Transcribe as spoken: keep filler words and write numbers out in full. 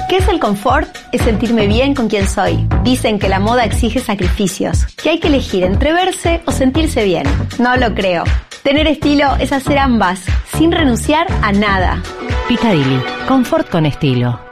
¿Qué es el confort? Es sentirme bien con quien soy. Dicen que la moda exige sacrificios, que hay que elegir entre verse o sentirse bien. No lo creo. Tener estilo es hacer ambas, sin renunciar a nada. Piccadilly, confort con estilo.